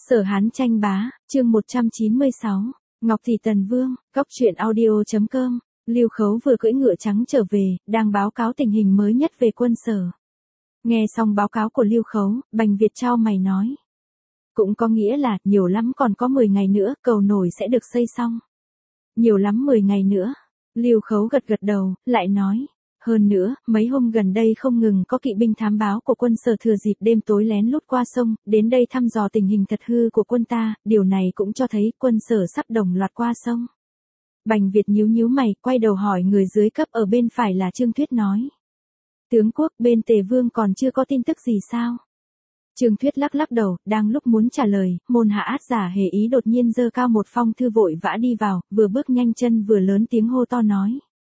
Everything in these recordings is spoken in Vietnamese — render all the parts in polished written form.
Sở Hán tranh bá, chương 196, Ngọc Thị Tần Vương, Góc truyện audio.com, Lưu Khấu vừa cưỡi ngựa trắng trở về, đang báo cáo tình hình mới nhất về quân Sở. Nghe xong báo cáo của Lưu Khấu, Bành Việt chau mày nói. Cũng có nghĩa là, nhiều lắm còn có 10 ngày nữa, cầu nổi sẽ được xây xong. Nhiều lắm 10 ngày nữa. Lưu Khấu gật gật đầu, lại nói. Hơn nữa, mấy hôm gần đây không ngừng có kỵ binh thám báo của quân Sở thừa dịp đêm tối lén lút qua sông, đến đây thăm dò tình hình thật hư của quân ta, điều này cũng cho thấy quân Sở sắp đồng loạt qua sông. Bành Việt nhíu nhíu mày, quay đầu hỏi người dưới cấp ở bên phải là Trương Thuyết nói. Tướng quốc bên Tề Vương còn chưa có tin tức gì sao? Trương Thuyết lắc lắc đầu, đang lúc muốn trả lời, môn hạ át giả hề ý đột nhiên giơ cao một phong thư vội vã đi vào, vừa bước nhanh chân vừa lớn tiếng hô to nói.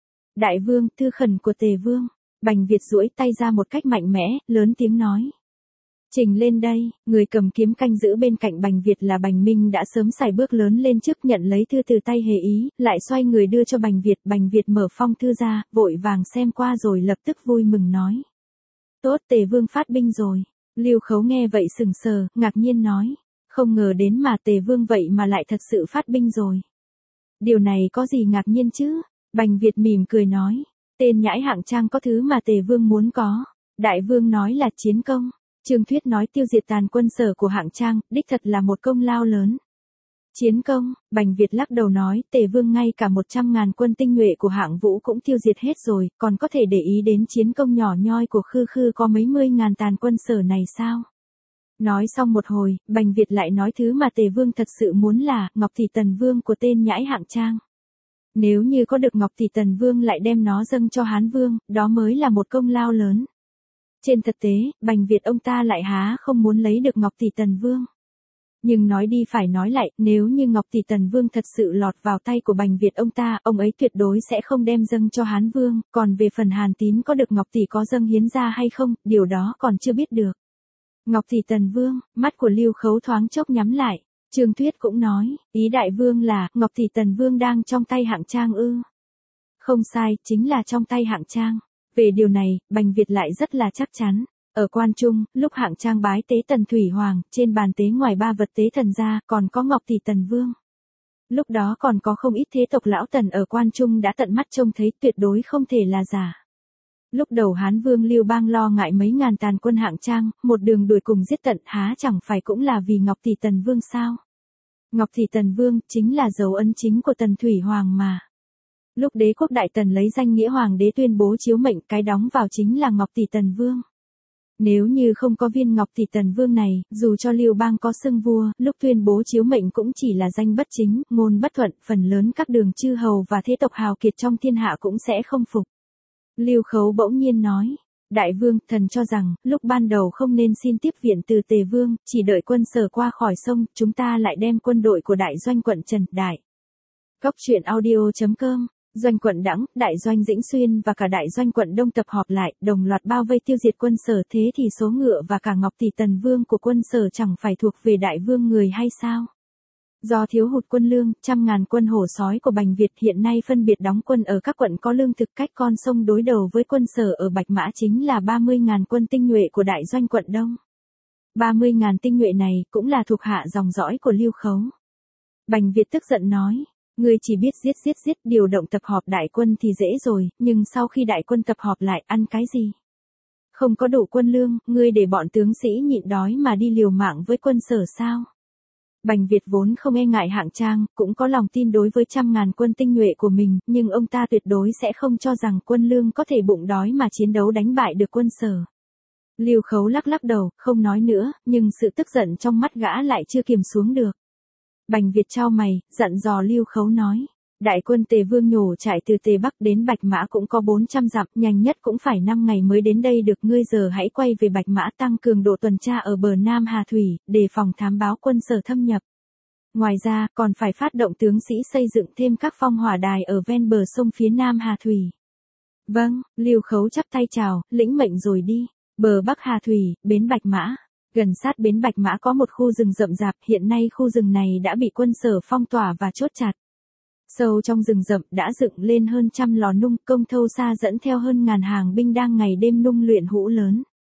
Đại vương, thư khẩn của Tề Vương. Bành Việt duỗi tay ra một cách mạnh mẽ, lớn tiếng nói. Trình lên đây, người cầm kiếm canh giữ bên cạnh Bành Việt là Bành Minh đã sớm xài bước lớn lên trước nhận lấy thư từ tay hề ý, lại xoay người đưa cho Bành Việt mở phong thư ra, vội vàng xem qua rồi lập tức vui mừng nói. Tốt, Tề Vương phát binh rồi. Lưu Khấu nghe vậy sừng sờ, ngạc nhiên nói. Không ngờ đến mà Tề Vương vậy mà lại thật sự phát binh rồi. Điều này có gì ngạc nhiên chứ? Bành Việt mỉm cười nói, tên nhãi hạng trang có thứ mà Tề Vương muốn có. Đại vương nói là chiến công. Trương Thuyết nói tiêu diệt tàn quân Sở của hạng trang, đích thật là một công lao lớn. Chiến công, Bành Việt lắc đầu nói, Tề Vương ngay cả 100.000 quân tinh nhuệ của hạng vũ cũng tiêu diệt hết rồi, còn có thể để ý đến chiến công nhỏ nhoi của Khư Khư có mấy mươi ngàn tàn quân Sở này sao? Nói xong một hồi, Bành Việt lại nói thứ mà Tề Vương thật sự muốn là, Ngọc Thị Tần Vương của tên nhãi hạng trang. Nếu như có được Ngọc Thị Tần Vương lại đem nó dâng cho Hán Vương, đó mới là một công lao lớn. Trên thực tế, Bành Việt ông ta lại há không muốn lấy được Ngọc Thị Tần Vương. Nhưng nói đi phải nói lại, nếu như Ngọc Thị Tần Vương thật sự lọt vào tay của Bành Việt ông ấy tuyệt đối sẽ không đem dâng cho Hán Vương, còn về phần Hàn Tín có được Ngọc Thị có dâng hiến ra hay không, điều đó còn chưa biết được. Ngọc Thị Tần Vương, mắt của Lưu Khấu thoáng chốc nhắm lại. Trương Thuyết cũng nói, ý đại vương là, Ngọc Thị Tần Vương đang trong tay hạng trang ư. Không sai, chính là trong tay hạng trang. Về điều này, Bành Việt lại rất là chắc chắn. Ở Quan Trung, lúc hạng trang bái tế Tần Thủy Hoàng, trên bàn tế ngoài ba vật tế thần ra, còn có Ngọc Thị Tần Vương. Lúc đó còn có không ít thế tộc lão Tần ở Quan Trung đã tận mắt trông thấy tuyệt đối không thể là giả. Lúc đầu Hán Vương Lưu Bang lo ngại mấy ngàn tàn quân hạng trang, một đường đuổi cùng giết tận há chẳng phải cũng là vì Ngọc Thị Tần Vương sao? Ngọc Thị Tần Vương chính là dấu ấn chính của Tần Thủy Hoàng mà. Lúc đế quốc Đại Tần lấy danh nghĩa hoàng đế tuyên bố chiếu mệnh cái đóng vào chính là Ngọc Thị Tần Vương. Nếu như không có viên Ngọc Thị Tần Vương này, dù cho Lưu Bang có xưng vua, lúc tuyên bố chiếu mệnh cũng chỉ là danh bất chính, ngôn bất thuận, phần lớn các đường chư hầu và thế tộc hào kiệt trong thiên hạ cũng sẽ không phục. Lưu Khấu bỗng nhiên nói, Đại vương, thần cho rằng, lúc ban đầu không nên xin tiếp viện từ Tề Vương, chỉ đợi quân Sở qua khỏi sông, chúng ta lại đem quân đội của đại doanh quận Trần Đại. Góc truyện audio.com, doanh quận Đãng, đại doanh Dĩnh Xuyên và cả đại doanh quận Đông tập họp lại, đồng loạt bao vây tiêu diệt quân Sở, thế thì số ngựa và cả Ngọc Thị Tần Vương của quân Sở chẳng phải thuộc về đại vương người hay sao? Do thiếu hụt quân lương, 100.000 quân hổ sói của Bành Việt hiện nay phân biệt đóng quân ở các quận có lương thực cách con sông đối đầu với quân Sở ở Bạch Mã chính là 30.000 quân tinh nhuệ của đại doanh quận Đông. 30.000 tinh nhuệ này cũng là thuộc hạ dòng dõi của Lưu Khấu. Bành Việt tức giận nói, ngươi chỉ biết giết, điều động tập họp đại quân thì dễ rồi, nhưng sau khi đại quân tập họp lại ăn cái gì? Không có đủ quân lương, ngươi để bọn tướng sĩ nhịn đói mà đi liều mạng với quân Sở sao? Bành Việt vốn không e ngại hạng trang, cũng có lòng tin đối với 100.000 quân tinh nhuệ của mình, nhưng ông ta tuyệt đối sẽ không cho rằng quân lương có thể bụng đói mà chiến đấu đánh bại được quân Sở. Lưu Khấu lắc lắc đầu, không nói nữa, nhưng sự tức giận trong mắt gã lại chưa kiềm xuống được. Bành Việt chau mày, dặn dò Lưu Khấu nói, đại quân Tề Vương nhổ trải từ Tề Bắc đến Bạch Mã cũng có 400 dặm, nhanh nhất cũng phải 5 ngày mới đến đây được, ngươi giờ hãy quay về Bạch Mã tăng cường độ tuần tra ở bờ Nam Hà Thủy, đề phòng thám báo quân Sở thâm nhập. Ngoài ra, còn phải phát động tướng sĩ xây dựng thêm các phong hỏa đài ở ven bờ sông phía Nam Hà Thủy. Vâng, Lưu Khấu chắp tay chào, lĩnh mệnh rồi đi. Bờ Bắc Hà Thủy, bến Bạch Mã. Gần sát bến Bạch Mã có một khu rừng rậm rạp, hiện nay khu rừng này đã bị quân Sở phong tỏa và chốt chặt. Sâu trong rừng rậm đã dựng lên hơn 100 lò nung, công thâu xa dẫn theo hơn ngàn hàng binh đang ngày đêm nung luyện hũ lớn.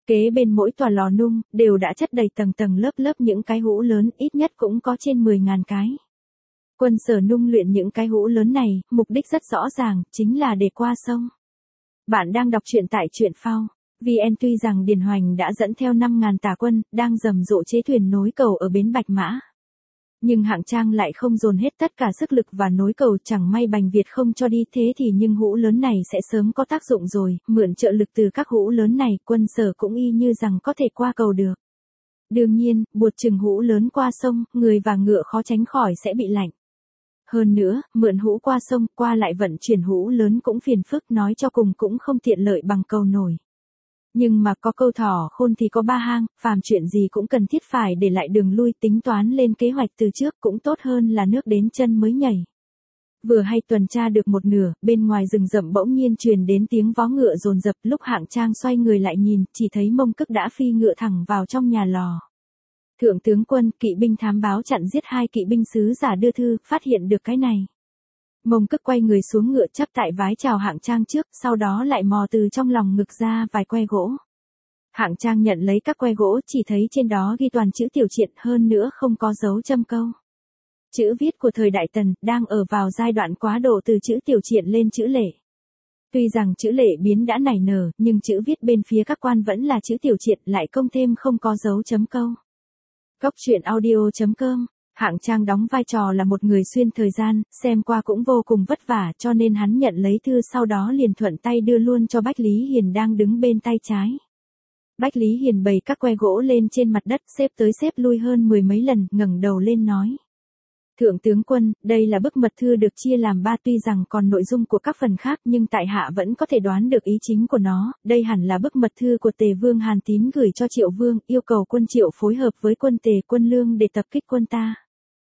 Kế bên mỗi tòa lò nung, đều đã chất đầy tầng tầng lớp lớp những cái hũ lớn, ít nhất cũng có trên 10.000 cái. Quân Sở nung luyện những cái hũ lớn này, mục đích rất rõ ràng, chính là để qua sông. Bạn đang đọc truyện tại truyện phao. VN. Tuy rằng Điền Hoành đã dẫn theo 5.000 tà quân, đang rầm rộ chế thuyền nối cầu ở bến Bạch Mã. Nhưng Hạng Trang lại không dồn hết tất cả sức lực và nối cầu, chẳng may Bành Việt không cho đi, thế thì nhưng hũ lớn này sẽ sớm có tác dụng rồi, mượn trợ lực từ các hũ lớn này, Quân Sở cũng y như rằng có thể qua cầu được. Đương nhiên, buột chừng hũ lớn qua sông, người và ngựa khó tránh khỏi sẽ bị lạnh. Hơn nữa, mượn hũ qua sông, qua lại vận chuyển hũ lớn cũng phiền phức, nói cho cùng cũng không tiện lợi bằng cầu nổi. Nhưng mà có câu thỏ khôn thì có ba hang, phàm chuyện gì cũng cần thiết phải để lại đường lui, tính toán lên kế hoạch từ trước cũng tốt hơn là nước đến chân mới nhảy. Vừa hay tuần tra được một nửa, bên ngoài rừng rậm bỗng nhiên truyền đến tiếng vó ngựa dồn dập, lúc Hạng Trang xoay người lại nhìn, chỉ thấy Mông Cức đã phi ngựa thẳng vào trong nhà lò. Thượng tướng quân, kỵ binh thám báo chặn giết 2 kỵ binh sứ giả đưa thư, phát hiện được cái này. Mông Cức quay người xuống ngựa chắp tại vái chào Hạng Trang trước, sau đó lại mò từ trong lòng ngực ra vài que gỗ. Hạng Trang nhận lấy các que gỗ, chỉ thấy trên đó ghi toàn chữ Tiểu Triện, hơn nữa không có dấu châm câu. Chữ viết của thời Đại Tần, đang ở vào giai đoạn quá độ từ chữ Tiểu Triện lên chữ Lệ. Tuy rằng chữ Lệ biến đã nảy nở, nhưng chữ viết bên phía các quan vẫn là chữ Tiểu Triện, lại công thêm không có dấu chấm câu. Góc truyện audio.com. Hạng Trang đóng vai trò là một người xuyên thời gian, xem qua cũng vô cùng vất vả, cho nên hắn nhận lấy thư sau đó liền thuận tay đưa luôn cho Bách Lý Hiền đang đứng bên tay trái. Bách Lý Hiền bày các que gỗ lên trên mặt đất, xếp tới xếp lui hơn 10 mấy lần, ngẩng đầu lên nói. Thượng tướng quân, đây là bức mật thư được chia làm 3, tuy rằng còn nội dung của các phần khác nhưng tại hạ vẫn có thể đoán được ý chính của nó, đây hẳn là bức mật thư của Tề Vương Hàn Tín gửi cho Triệu Vương, yêu cầu quân Triệu phối hợp với quân Tề quân Lương để tập kích quân ta.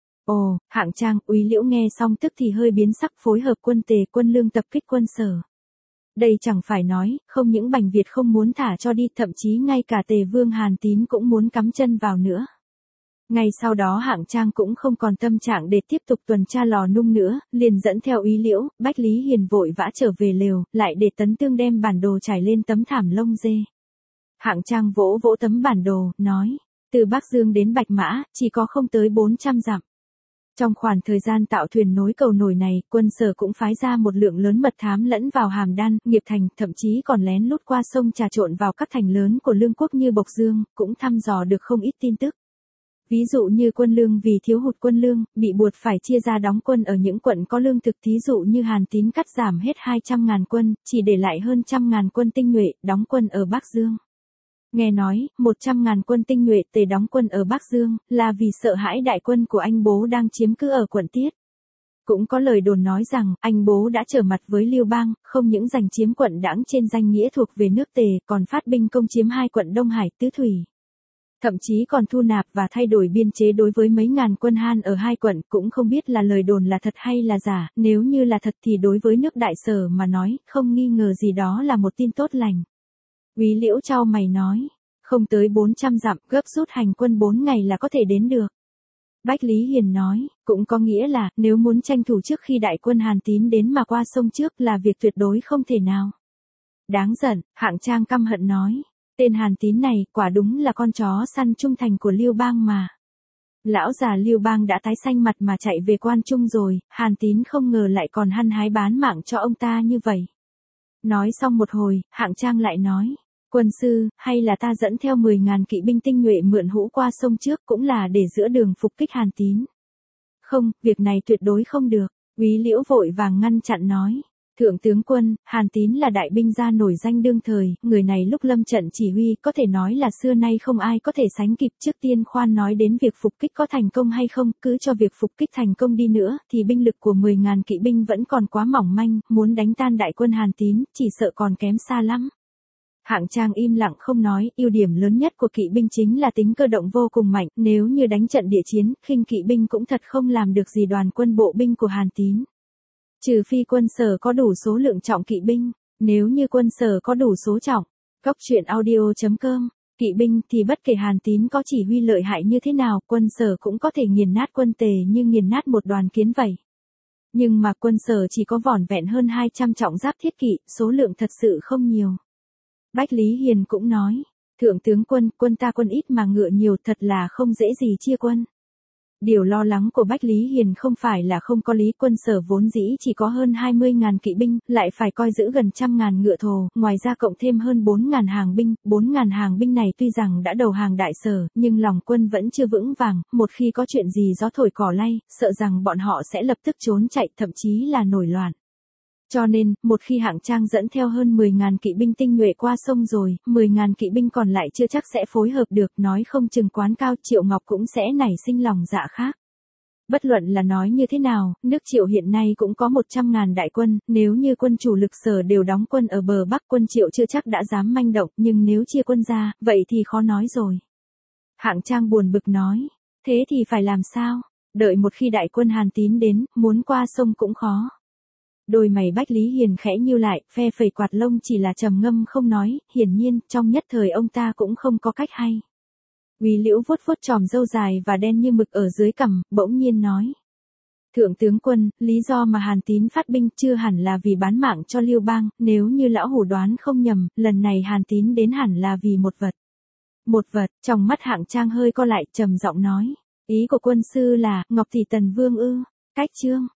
Ồ, Hạng Trang, Úy Liễu nghe xong tức thì hơi biến sắc, phối hợp quân Tề quân Lương tập kích quân Sở. Đây chẳng phải nói, không những Bành Việt không muốn thả cho đi, thậm chí ngay cả Tề Vương Hàn Tín cũng muốn cắm chân vào nữa. Ngay sau đó Hạng Trang cũng không còn tâm trạng để tiếp tục tuần tra lò nung nữa, liền dẫn theo Úy Liễu, Bách Lý Hiền vội vã trở về lều, lại để Tấn Tương đem bản đồ trải lên tấm thảm lông dê. Hạng Trang vỗ vỗ tấm bản đồ, nói, từ Bắc Dương đến Bạch Mã, chỉ có không tới 400 dặm. Trong khoảng thời gian tạo thuyền nối cầu nổi này, quân Sở cũng phái ra một lượng lớn mật thám lẫn vào Hàm Đan, Nghiệp Thành, thậm chí còn lén lút qua sông trà trộn vào các thành lớn của Lương quốc như Bộc Dương, cũng thăm dò được không ít tin tức. Ví dụ như quân Lương vì thiếu hụt quân lương, bị buộc phải chia ra đóng quân ở những quận có lương thực, thí dụ như Hàn Tín cắt giảm hết 200.000 quân, chỉ để lại hơn 100.000 quân tinh nhuệ, đóng quân ở Bắc Dương. Nghe nói, 100.000 quân tinh nhuệ Tề đóng quân ở Bắc Dương, là vì sợ hãi đại quân của anh bố đang chiếm cứ ở quận Tiết. Cũng có lời đồn nói rằng, anh bố đã trở mặt với Lưu Bang, không những giành chiếm quận Đãng trên danh nghĩa thuộc về nước Tề, còn phát binh công chiếm 2 quận Đông Hải, Tứ Thủy. Thậm chí còn thu nạp và thay đổi biên chế đối với mấy ngàn quân Han ở 2 quận, cũng không biết là lời đồn là thật hay là giả, nếu như là thật thì đối với nước Đại Sở mà nói, không nghi ngờ gì đó là một tin tốt lành. Úy Liễu chau mày nói, không tới 400 dặm, gấp rút hành quân 4 ngày là có thể đến được. Bách Lý Hiền nói, cũng có nghĩa là, nếu muốn tranh thủ trước khi đại quân Hàn Tín đến mà qua sông trước là việc tuyệt đối không thể nào. Đáng giận, Hạng Trang căm hận nói, tên Hàn Tín này, quả đúng là con chó săn trung thành của Lưu Bang mà. Lão già Lưu Bang đã tái xanh mặt mà chạy về Quan Trung rồi, Hàn Tín không ngờ lại còn hăng hái bán mạng cho ông ta như vậy. Nói xong một hồi, Hạng Trang lại nói, quân sư, hay là ta dẫn theo 10.000 kỵ binh tinh nhuệ mượn hũ qua sông trước cũng là để giữa đường phục kích Hàn Tín. Không, việc này tuyệt đối không được, Úy Liễu vội vàng ngăn chặn nói. Thượng tướng quân, Hàn Tín là đại binh gia nổi danh đương thời, người này lúc lâm trận chỉ huy có thể nói là xưa nay không ai có thể sánh kịp. Trước tiên khoan nói đến việc phục kích có thành công hay không, cứ cho việc phục kích thành công đi nữa, thì binh lực của 10.000 kỵ binh vẫn còn quá mỏng manh, muốn đánh tan đại quân Hàn Tín, chỉ sợ còn kém xa lắm. Hạng Trang im lặng không nói, ưu điểm lớn nhất của kỵ binh chính là tính cơ động vô cùng mạnh, nếu như đánh trận địa chiến, khinh kỵ binh cũng thật không làm được gì đoàn quân bộ binh của Hàn Tín. Trừ phi quân Sở có đủ số lượng trọng kỵ binh, nếu như quân Sở có đủ số trọng, góc truyện audio.com, kỵ binh thì bất kể Hàn Tín có chỉ huy lợi hại như thế nào, quân Sở cũng có thể nghiền nát quân Tề như nghiền nát một đoàn kiến vậy. Nhưng mà quân Sở chỉ có vỏn vẹn hơn 200 trọng giáp thiết kỵ, số lượng thật sự không nhiều. Bách Lý Hiền cũng nói, Thượng tướng quân, quân ta quân ít mà ngựa nhiều, thật là không dễ gì chia quân. Điều lo lắng của Bách Lý Hiền không phải là không có lý, quân Sở vốn dĩ chỉ có hơn 20.000 kỵ binh, lại phải coi giữ gần 100.000 ngựa thồ, ngoài ra cộng thêm hơn 4.000 hàng binh, 4.000 hàng binh này tuy rằng đã đầu hàng Đại Sở, nhưng lòng quân vẫn chưa vững vàng, một khi có chuyện gì gió thổi cỏ lay, sợ rằng bọn họ sẽ lập tức trốn chạy, thậm chí là nổi loạn. Cho nên, một khi Hạng Trang dẫn theo hơn 10.000 kỵ binh tinh nhuệ qua sông rồi, 10.000 kỵ binh còn lại chưa chắc sẽ phối hợp được, nói không chừng Quán Cao Triệu Ngọc cũng sẽ nảy sinh lòng dạ khác. Bất luận là nói như thế nào, nước Triệu hiện nay cũng có 100.000 đại quân, nếu như quân chủ lực Sở đều đóng quân ở bờ Bắc, quân Triệu chưa chắc đã dám manh động, nhưng nếu chia quân ra, vậy thì khó nói rồi. Hạng Trang buồn bực nói, thế thì phải làm sao? Đợi một khi đại quân Hàn Tín đến, muốn qua sông cũng khó. Đôi mày Bách Lý Hiền khẽ nhíu lại, phe phẩy quạt lông chỉ là trầm ngâm không nói, hiển nhiên, trong nhất thời ông ta cũng không có cách hay. Quý Liễu vuốt vuốt chòm râu dài và đen như mực ở dưới cằm, bỗng nhiên nói. Thượng tướng quân, lý do mà Hàn Tín phát binh chưa hẳn là vì bán mạng cho Liêu Bang, nếu như lão hủ đoán không nhầm, lần này Hàn Tín đến hẳn là vì một vật. Một vật, trong mắt Hạng Trang hơi co lại, trầm giọng nói. Ý của quân sư là, Ngọc Tỷ Tần Vương ư? Cách chương.